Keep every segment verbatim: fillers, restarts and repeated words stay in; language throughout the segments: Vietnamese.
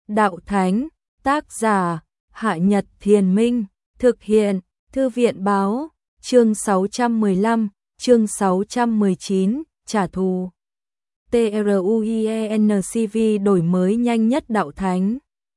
Đạo Thánh, tác giả, Hạ Nhật Thiền Minh, thực hiện, Thư viện Báo, chương sáu trăm mười lăm, chương sáu trăm mười chín, trả thù. TRUIENCV đổi mới nhanh nhất Đạo Thánh.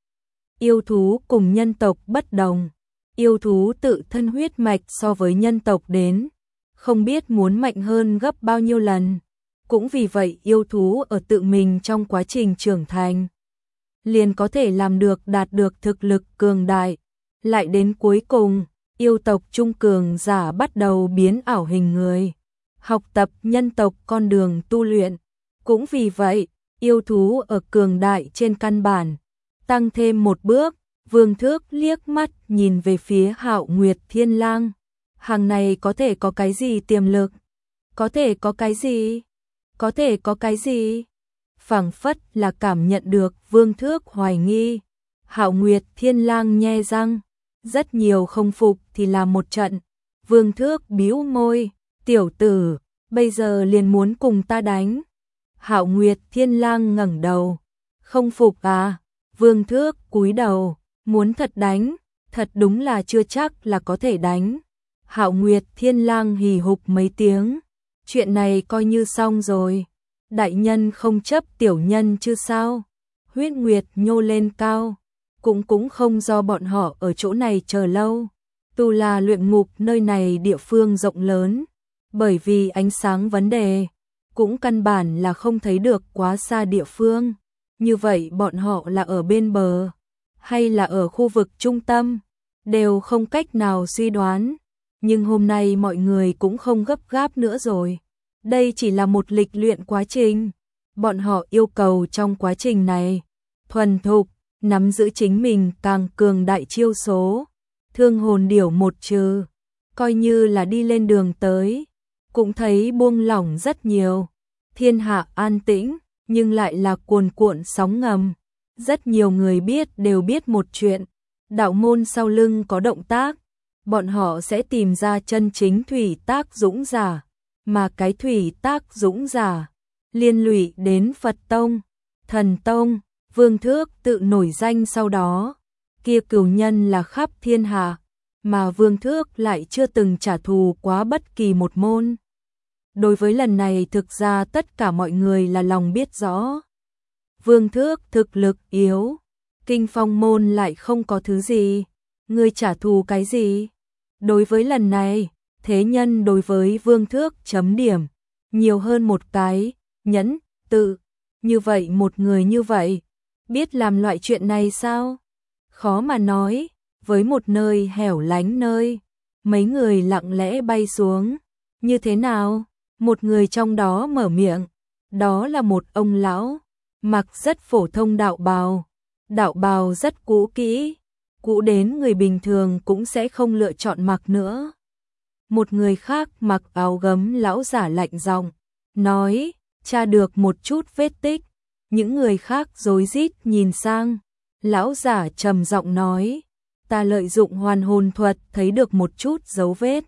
Yêu thú cùng nhân tộc bất đồng. Yêu thú tự thân huyết mạch so với nhân tộc đến, không biết muốn mạnh hơn gấp bao nhiêu lần. Cũng vì vậy yêu thú ở tự mình trong quá trình trưởng thành, liền có thể làm được đạt được thực lực cường đại. Lại đến cuối cùng, yêu tộc trung cường giả bắt đầu biến ảo hình người, học tập nhân tộc con đường tu luyện. Cũng vì vậy, yêu thú ở cường đại trên căn bản, tăng thêm một bước. Vương Thước liếc mắt nhìn về phía Hạo Nguyệt Thiên Lang. Hàng này có thể có cái gì tiềm lực? Có thể có cái gì? Có thể có cái gì? Phảng phất là cảm nhận được Vương Thước hoài nghi. Hạo Nguyệt Thiên Lang nhe răng, rất nhiều không phục thì làm một trận. Vương Thước bĩu môi, tiểu tử, bây giờ liền muốn cùng ta đánh. Hạo Nguyệt Thiên Lang ngẩng đầu, không phục à? Vương Thước cúi đầu, muốn thật đánh, thật đúng là chưa chắc là có thể đánh. Hạo Nguyệt Thiên Lang hì hục mấy tiếng, chuyện này coi như xong rồi. Đại nhân không chấp tiểu nhân chứ sao? Huyết Nguyệt nhô lên cao, cũng cũng không do bọn họ ở chỗ này chờ lâu. Tu La luyện ngục nơi này địa phương rộng lớn, bởi vì ánh sáng vấn đề, cũng căn bản là không thấy được quá xa địa phương. Như vậy bọn họ là ở bên bờ, hay là ở khu vực trung tâm, đều không cách nào suy đoán. Nhưng hôm nay mọi người cũng không gấp gáp nữa rồi. Đây chỉ là một lịch luyện quá trình. Bọn họ yêu cầu trong quá trình này, thuần thục, nắm giữ chính mình càng cường đại chiêu số. Thương hồn điểu một trừ, coi như là đi lên đường tới, cũng thấy buông lỏng rất nhiều. Thiên hạ an tĩnh, nhưng lại là cuồn cuộn sóng ngầm. Rất nhiều người biết đều biết một chuyện, đạo môn sau lưng có động tác, bọn họ sẽ tìm ra chân chính thủy tác dũng giả, mà cái thủy tác dũng giả liên lụy đến Phật Tông, Thần Tông. Vương Thước tự nổi danh sau đó, kia cửu nhân là khắp thiên hạ, mà Vương Thước lại chưa từng trả thù quá bất kỳ một môn. Đối với lần này thực ra tất cả mọi người là lòng biết rõ. Vương Thước thực lực yếu, Kinh Phong môn lại không có thứ gì, ngươi trả thù cái gì? Đối với lần này, thế nhân đối với Vương Thước chấm điểm nhiều hơn một cái nhẫn tự. Như vậy một người như vậy, biết làm loại chuyện này sao? Khó mà nói. Với một nơi hẻo lánh nơi, mấy người lặng lẽ bay xuống. Như thế nào? Một người trong đó mở miệng. Đó là một ông lão, mặc rất phổ thông đạo bào. Đạo bào rất cũ kỹ, cũ đến người bình thường cũng sẽ không lựa chọn mặc nữa. Một người khác mặc áo gấm lão giả lạnh giọng, nói, tra được một chút vết tích. Những người khác rối rít nhìn sang. Lão giả trầm giọng nói, ta lợi dụng hoàn hồn thuật thấy được một chút dấu vết.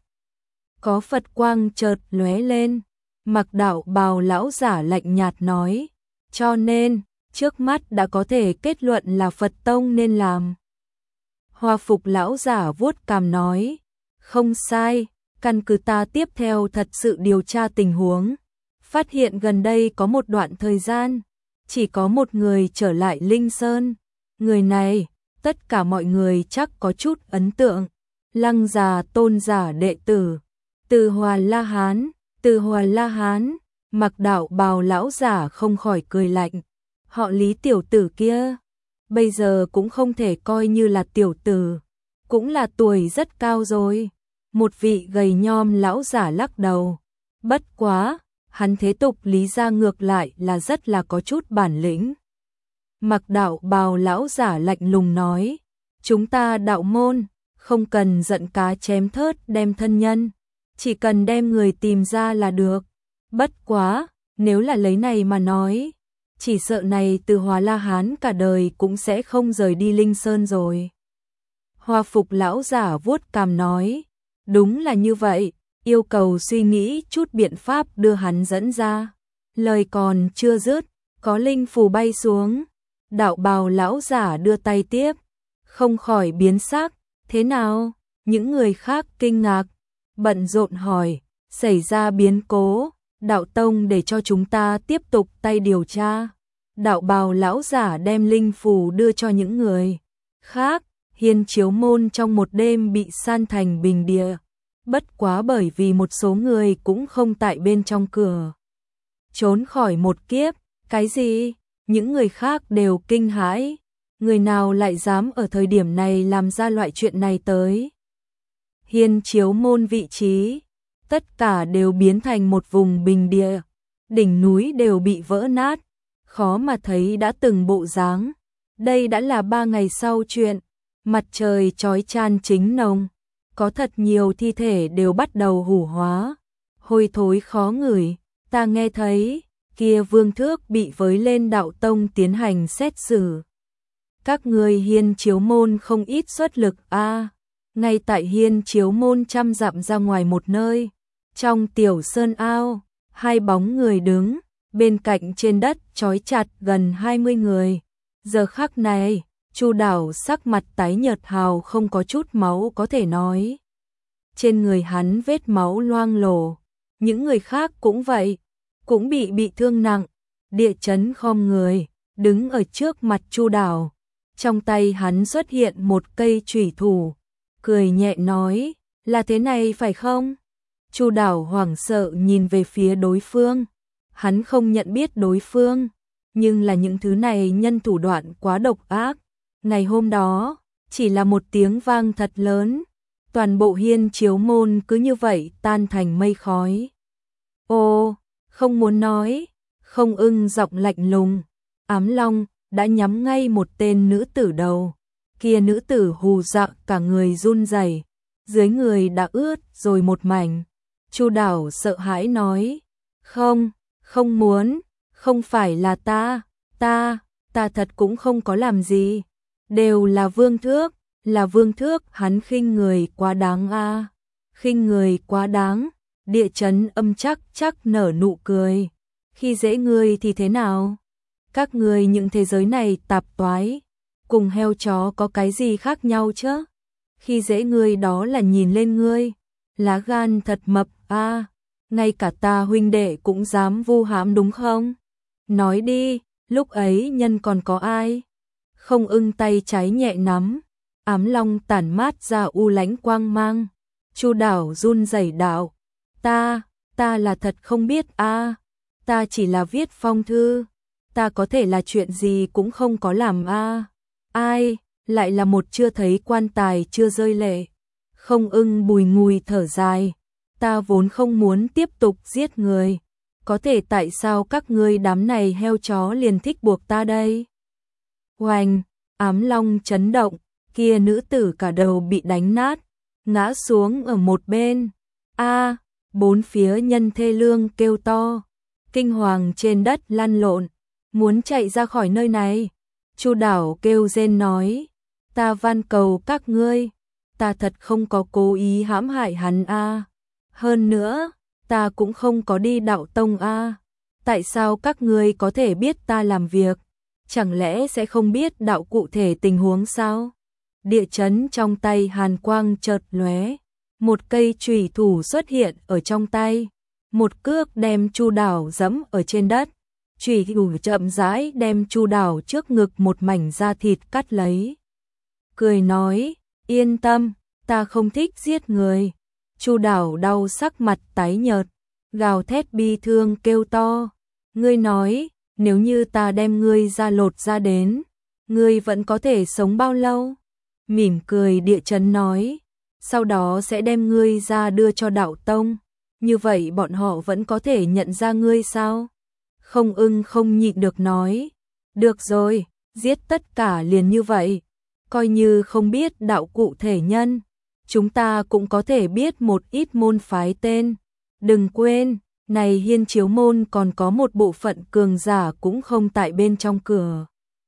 Có Phật quang chợt lóe lên. Mặc đạo bào lão giả lạnh nhạt nói, cho nên, trước mắt đã có thể kết luận là Phật Tông nên làm. Hoa phục lão giả vuốt cằm nói, không sai, căn cứ ta tiếp theo thật sự điều tra tình huống. Phát hiện gần đây có một đoạn thời gian, chỉ có một người trở lại Linh Sơn. Người này, tất cả mọi người chắc có chút ấn tượng. Lăng già tôn giả đệ tử, Từ Hòa La Hán. Từ Hòa La Hán, mặc đạo bào lão giả không khỏi cười lạnh. Họ Lý tiểu tử kia, bây giờ cũng không thể coi như là tiểu tử, cũng là tuổi rất cao rồi. Một vị gầy nhom lão giả lắc đầu. Bất quá, hắn thế tục Lý gia ngược lại là rất là có chút bản lĩnh. Mặc đạo bào lão giả lạnh lùng nói, chúng ta đạo môn, không cần giận cá chém thớt đem thân nhân, chỉ cần đem người tìm ra là được. Bất quá, nếu là lấy này mà nói, chỉ sợ này Từ Hòa La Hán cả đời cũng sẽ không rời đi Linh Sơn rồi. Hoa phục lão giả vuốt cằm nói, đúng là như vậy, yêu cầu suy nghĩ chút biện pháp đưa hắn dẫn ra. Lời còn chưa dứt, có linh phù bay xuống. Đạo bào lão giả đưa tay tiếp, không khỏi biến sắc, thế nào? Những người khác kinh ngạc, bận rộn hỏi, xảy ra biến cố, đạo tông để cho chúng ta tiếp tục tay điều tra. Đạo bào lão giả đem linh phù đưa cho những người khác, Hiên Chiếu môn trong một đêm bị san thành bình địa, bất quá bởi vì một số người cũng không tại bên trong cửa. Trốn khỏi một kiếp, cái gì? Những người khác đều kinh hãi, người nào lại dám ở thời điểm này làm ra loại chuyện này tới. Hiên Chiếu môn vị trí, tất cả đều biến thành một vùng bình địa, đỉnh núi đều bị vỡ nát, khó mà thấy đã từng bộ dáng. Đây đã là ba ngày sau chuyện, mặt trời chói chan chính nồng, có thật nhiều thi thể đều bắt đầu hủ hóa, hôi thối khó ngửi, ta nghe thấy, kia Vương Thước bị với lên đạo tông tiến hành xét xử. Các người Hiên Chiếu môn không ít xuất lực a. À, ngay tại Hiên Chiếu môn trăm dặm ra ngoài một nơi, trong tiểu sơn ao, hai bóng người đứng, bên cạnh trên đất trói chặt gần hai mươi người. Giờ khắc này, Chu Đảo sắc mặt tái nhợt hào không có chút máu có thể nói. Trên người hắn vết máu loang lổ, những người khác cũng vậy, cũng bị bị thương nặng. Địa chấn khom người, đứng ở trước mặt Chu Đảo, trong tay hắn xuất hiện một cây chủy thủ, cười nhẹ nói, là thế này phải không? Chu Đảo hoảng sợ nhìn về phía đối phương, hắn không nhận biết đối phương, nhưng là những thứ này nhân thủ đoạn quá độc ác. Ngày hôm đó, chỉ là một tiếng vang thật lớn, toàn bộ Hiên Chiếu môn cứ như vậy tan thành mây khói. Ô, không muốn nói, Không Ưng giọng lạnh lùng, Ám Long đã nhắm ngay một tên nữ tử đầu. Kia nữ tử hù dọa cả người run rẩy, dưới người đã ướt rồi một mảnh. Chu Đảo sợ hãi nói, không, không muốn, không phải là ta, ta, ta thật cũng không có làm gì, đều là Vương Thước, là Vương Thước, hắn khinh người quá đáng a, à. Khinh người quá đáng. Địa chấn âm chắc chắc nở nụ cười, khi dễ ngươi thì thế nào? Các ngươi những thế giới này tạp toái, cùng heo chó có cái gì khác nhau chứ? Khi dễ ngươi đó là nhìn lên ngươi, lá gan thật mập a, à, ngay cả ta huynh đệ cũng dám vu hãm đúng không? Nói đi, lúc ấy nhân còn có ai? Không Ưng tay trái nhẹ nắm, Ám Long tản mát ra u lãnh quang mang. Chu Đảo run rẩy đạo, ta, ta là thật không biết a, à, ta chỉ là viết phong thư, ta có thể là chuyện gì cũng không có làm a. À. Ai, lại là một chưa thấy quan tài chưa rơi lệ. Không Ưng bùi ngùi thở dài, ta vốn không muốn tiếp tục giết người, có thể tại sao các ngươi đám này heo chó liền thích buộc ta đây? Oanh, Ám Long chấn động, kia nữ tử cả đầu bị đánh nát, ngã xuống ở một bên. A, à, bốn phía nhân thê lương kêu to, kinh hoàng trên đất lăn lộn, muốn chạy ra khỏi nơi này. Chu Đảo kêu rên nói, ta van cầu các ngươi, ta thật không có cố ý hãm hại hắn a. À. Hơn nữa, ta cũng không có đi đạo tông a. À. Tại sao các ngươi có thể biết ta làm việc? Chẳng lẽ sẽ không biết đạo cụ thể tình huống sao? Địa chấn trong tay hàn quang chợt lóe, một cây chủy thủ xuất hiện ở trong tay, một cước đem Chu Đảo giẫm ở trên đất. Chủy thủ chậm rãi đem Chu Đảo trước ngực một mảnh da thịt cắt lấy. Cười nói, yên tâm, ta không thích giết người. Chu Đảo đau sắc mặt tái nhợt, gào thét bi thương kêu to, ngươi nói, nếu như ta đem ngươi ra lột ra đến, ngươi vẫn có thể sống bao lâu? Mỉm cười địa chấn nói, sau đó sẽ đem ngươi ra đưa cho đạo tông, như vậy bọn họ vẫn có thể nhận ra ngươi sao? Không Ưng không nhịn được nói, được rồi, giết tất cả liền như vậy, coi như không biết đạo cụ thể nhân, chúng ta cũng có thể biết một ít môn phái tên. Đừng quên, này Hiên Chiếu môn còn có một bộ phận cường giả cũng không tại bên trong cửa.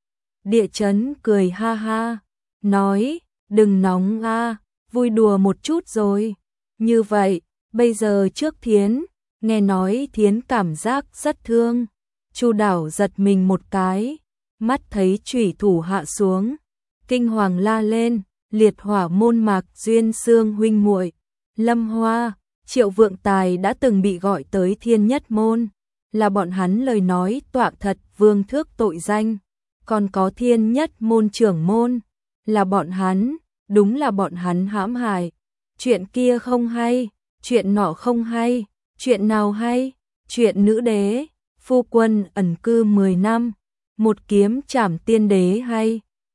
Địa chấn cười ha ha, nói, đừng nóng a, vui đùa một chút rồi. Như vậy, bây giờ trước Thiến, nghe nói Thiến cảm giác rất thương. Chu Đảo giật mình một cái, mắt thấy chủy thủ hạ xuống, kinh hoàng la lên, liệt hỏa môn Mạc Duyên Xương huynh muội, Lâm Hoa, Triệu Vượng Tài đã từng bị gọi tới Thiên Nhất môn, là bọn hắn lời nói tọa thật vương thước tội danh, còn có Thiên Nhất môn trưởng môn, là bọn hắn, đúng là bọn hắn hãm hại. Chuyện kia không hay, chuyện nọ không hay, chuyện nào hay? Chuyện nữ đế, phu quân ẩn cư mười năm, một kiếm trảm tiên đế hay?